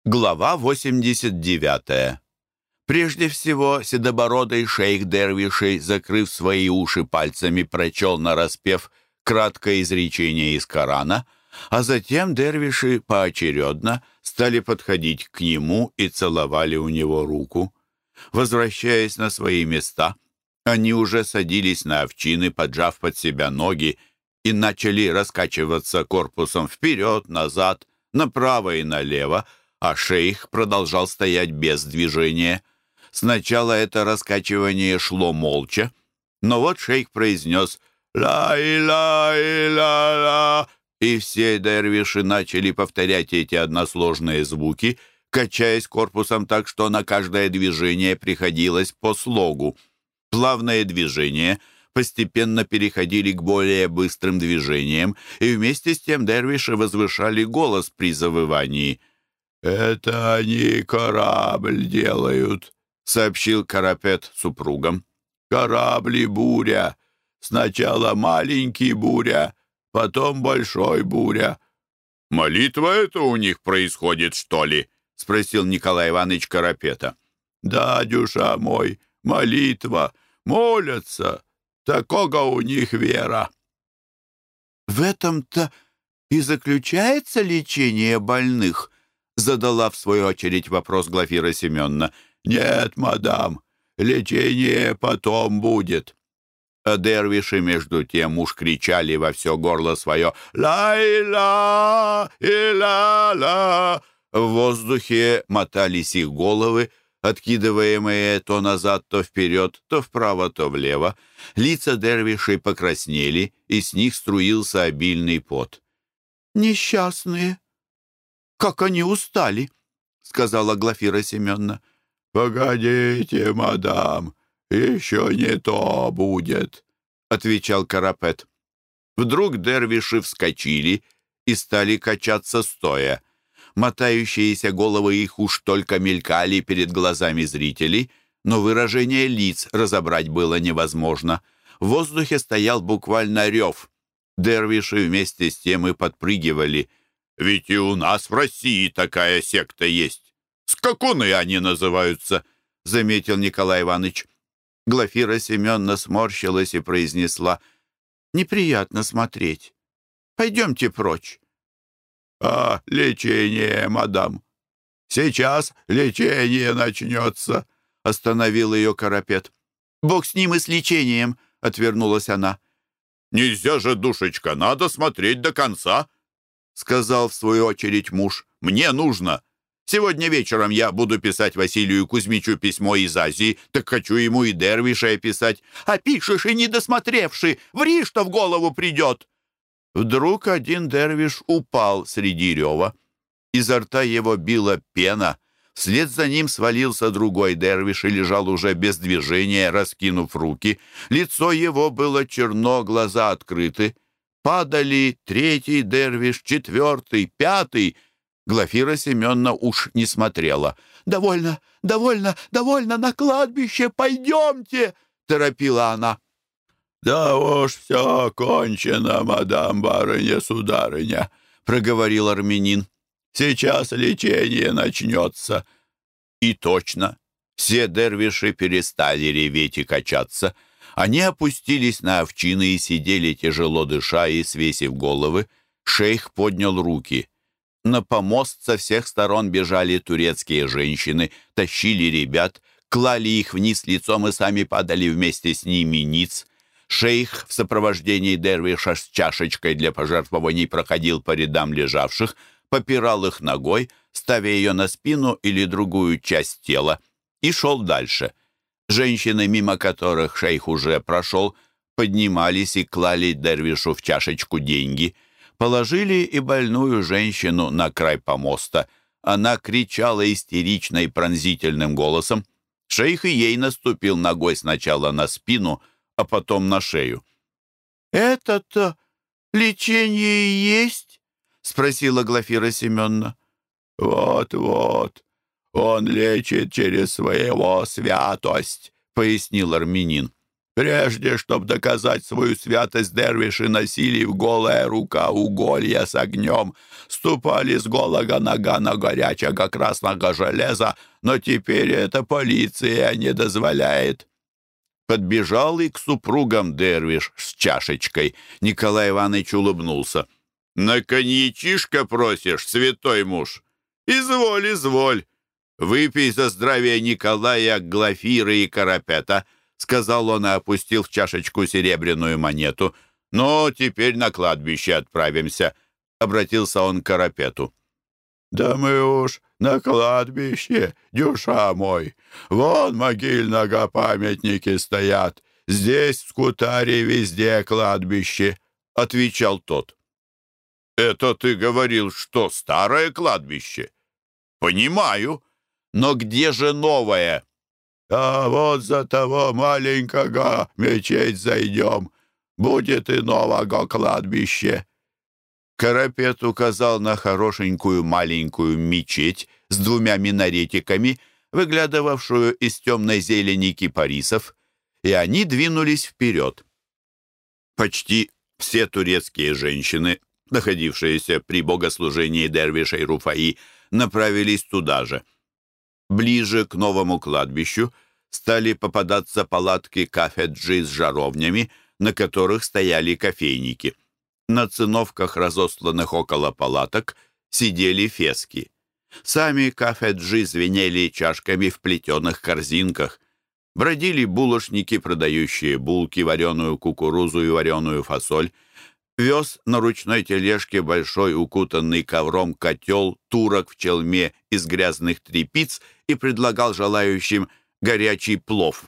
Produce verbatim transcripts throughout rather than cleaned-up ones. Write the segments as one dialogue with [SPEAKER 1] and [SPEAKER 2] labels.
[SPEAKER 1] Глава восемьдесят девятая. Прежде всего, седобородый шейх дервишей, закрыв свои уши пальцами, прочел нараспев краткое изречение из Корана, а затем дервиши поочередно стали подходить к нему и целовали у него руку. Возвращаясь на свои места, они уже садились на овчины, поджав под себя ноги, и начали раскачиваться корпусом вперед, назад, направо и налево, а шейх продолжал стоять без движения. Сначала это раскачивание шло молча, но вот шейх произнес «Ла-и-ла-и-ла-ла», и все дервиши начали повторять эти односложные звуки, качаясь корпусом так, что на каждое движение приходилось по слогу. Плавные движения постепенно переходили к более быстрым движениям, и вместе с тем дервиши возвышали голос при завывании. «Это они корабль делают», — сообщил Карапет супругам. «Корабли буря. Сначала маленький буря, потом большой буря». «Молитва это у них происходит, что ли?» — спросил Николай Иванович Карапета. «Да, дюша мой, молитва. Молятся. Такого у них вера».
[SPEAKER 2] «В этом-то и заключается лечение больных?» — задала в свою очередь вопрос Глафира Семеновна.
[SPEAKER 1] «Нет, мадам, лечение потом будет». А дервиши, между тем, уж кричали во все горло свое «Ла-и-ла! И-ла-ла!». В воздухе мотались их головы, откидываемые то назад, то вперед, то вправо, то влево. Лица дервишей покраснели, и с них струился обильный пот.
[SPEAKER 2] «Несчастные! Как они устали!» — сказала Глафира Семеновна.
[SPEAKER 1] «Погодите, мадам, еще не то будет», — отвечал Карапет. Вдруг дервиши вскочили и стали качаться стоя. Мотающиеся головы их уж только мелькали перед глазами зрителей, но выражение лиц разобрать было невозможно. В воздухе стоял буквально рев. Дервиши вместе с тем и подпрыгивали. «Ведь и у нас в России такая секта есть. Скакуны они называются», — заметил Николай Иванович. Глафира Семеновна сморщилась и произнесла: «Неприятно смотреть. Пойдемте прочь». «А лечение, мадам? Сейчас лечение начнется», — остановил ее Карапет.
[SPEAKER 2] «Бог с ним и с лечением», — отвернулась она.
[SPEAKER 1] «Нельзя же, душечка, надо смотреть до конца», — сказал в свою очередь муж. «Мне нужно. Сегодня вечером я буду писать Василию Кузьмичу письмо из Азии, так хочу ему и дервишей описать.
[SPEAKER 2] А пишешь и не досмотревши, ври, что в голову придет».
[SPEAKER 1] Вдруг один дервиш упал среди рева. Изо рта его била пена. Вслед за ним свалился другой дервиш и лежал уже без движения, раскинув руки. Лицо его было черно, глаза открыты. Падали третий дервиш, четвертый, пятый. Глафира Семеновна уж не смотрела.
[SPEAKER 2] «Довольно, довольно, довольно, на кладбище пойдемте!» — торопила она.
[SPEAKER 1] «Да уж все кончено, мадам барыня-сударыня», — проговорил армянин. «Сейчас лечение начнется». И точно, все дервиши перестали реветь и качаться. Они опустились на овчины и сидели, тяжело дыша и свесив головы. Шейх поднял руки. На помост со всех сторон бежали турецкие женщины, тащили ребят, клали их вниз лицом и сами падали вместе с ними ниц. Шейх в сопровождении дервиша с чашечкой для пожертвований проходил по рядам лежавших, попирал их ногой, ставя ее на спину или другую часть тела, и шел дальше. Женщины, мимо которых шейх уже прошел, поднимались и клали дервишу в чашечку деньги. Положили и больную женщину на край помоста. Она кричала истерично и пронзительным голосом. Шейх и ей наступил ногой сначала на спину, а потом на шею.
[SPEAKER 2] «Это-то лечение и есть?» — спросила Глафира Семеновна.
[SPEAKER 1] «Вот-вот, он лечит через своего святость», — пояснил армянин. Прежде, чтоб доказать свою святость, дервиши носили в голая рука уголья с огнем, ступали с голого нога на горячего красного железа, но теперь это полиция не дозволяет». Подбежал и к супругам дервиш с чашечкой. Николай Иванович улыбнулся. «На коньячишко просишь, святой муж? Изволь, изволь. Выпей за здравие Николая, Глафиры и Карапета», — сказал он и опустил в чашечку серебряную монету. «Ну, теперь на кладбище отправимся», — обратился он к Карапету. «Да мы уж на кладбище, дюша мой. Вон могильного памятники стоят. Здесь, в Скутаре, везде кладбище», — отвечал тот. «Это ты говорил, что старое кладбище?» «Понимаю. Но где же новое?» «А вот за того маленького мечеть зайдем. Будет и нового кладбище». Карапет указал на хорошенькую маленькую мечеть с двумя минаретиками, выглядывавшую из темной зелени кипарисов, и они двинулись вперед. Почти все турецкие женщины, находившиеся при богослужении дервишей Руфаи, направились туда же. Ближе к новому кладбищу стали попадаться палатки кафеджи с жаровнями, на которых стояли кофейники. На циновках, разосланных около палаток, сидели фески. Сами кафеджи звенели чашками в плетеных корзинках. Бродили булочники, продающие булки, вареную кукурузу и вареную фасоль. Вез на ручной тележке большой укутанный ковром котел турок в челме из грязных тряпиц и предлагал желающим горячий плов.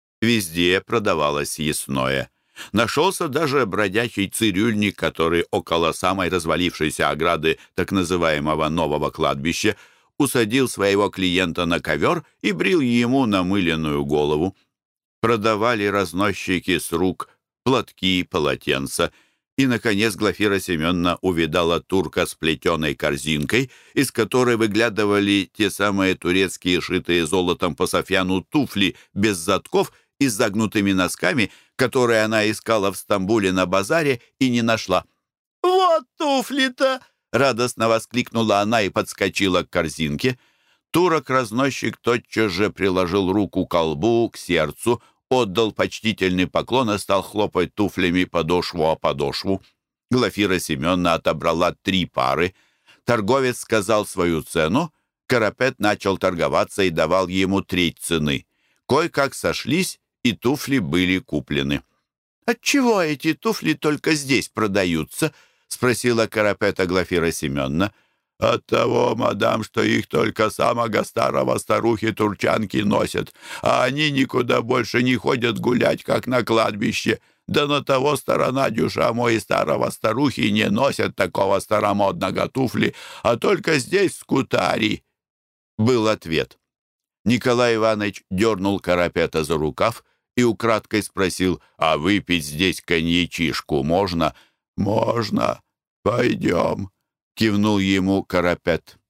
[SPEAKER 1] Везде продавалось съестное. Нашелся даже бродячий цирюльник, который около самой развалившейся ограды так называемого нового кладбища усадил своего клиента на ковер и брил ему намыленную голову. Продавали разносчики с рук платки, полотенца. И, наконец, Глафира Семеновна увидала турка с плетеной корзинкой, из которой выглядывали те самые турецкие, шитые золотом по софьяну туфли без задков и с загнутыми носками, которые она искала в Стамбуле на базаре и не нашла. «Вот туфли-то!» — радостно воскликнула она и подскочила к корзинке. Турок-разносчик тотчас же приложил руку к колбу, к сердцу, отдал почтительный поклон и стал хлопать туфлями подошву о подошву. Глафира Семеновна отобрала три пары. Торговец сказал свою цену. Карапет начал торговаться и давал ему треть цены. Кое-как сошлись, и туфли были куплены. «Отчего эти туфли только здесь продаются?» — спросила Карапета Глафира Семеновна. «От того, мадам, что их только самого старого старухи-турчанки носят, а они никуда больше не ходят гулять, как на кладбище. Да на того сторона, дюша мой, старого старухи не носят такого старомодного туфли, а только здесь, в Скутаре», — был ответ. Николай Иванович дернул Карапета за рукав и украдкой спросил: «А выпить здесь коньячишку можно?» «Можно. Пойдем», — кивнул ему Карапет.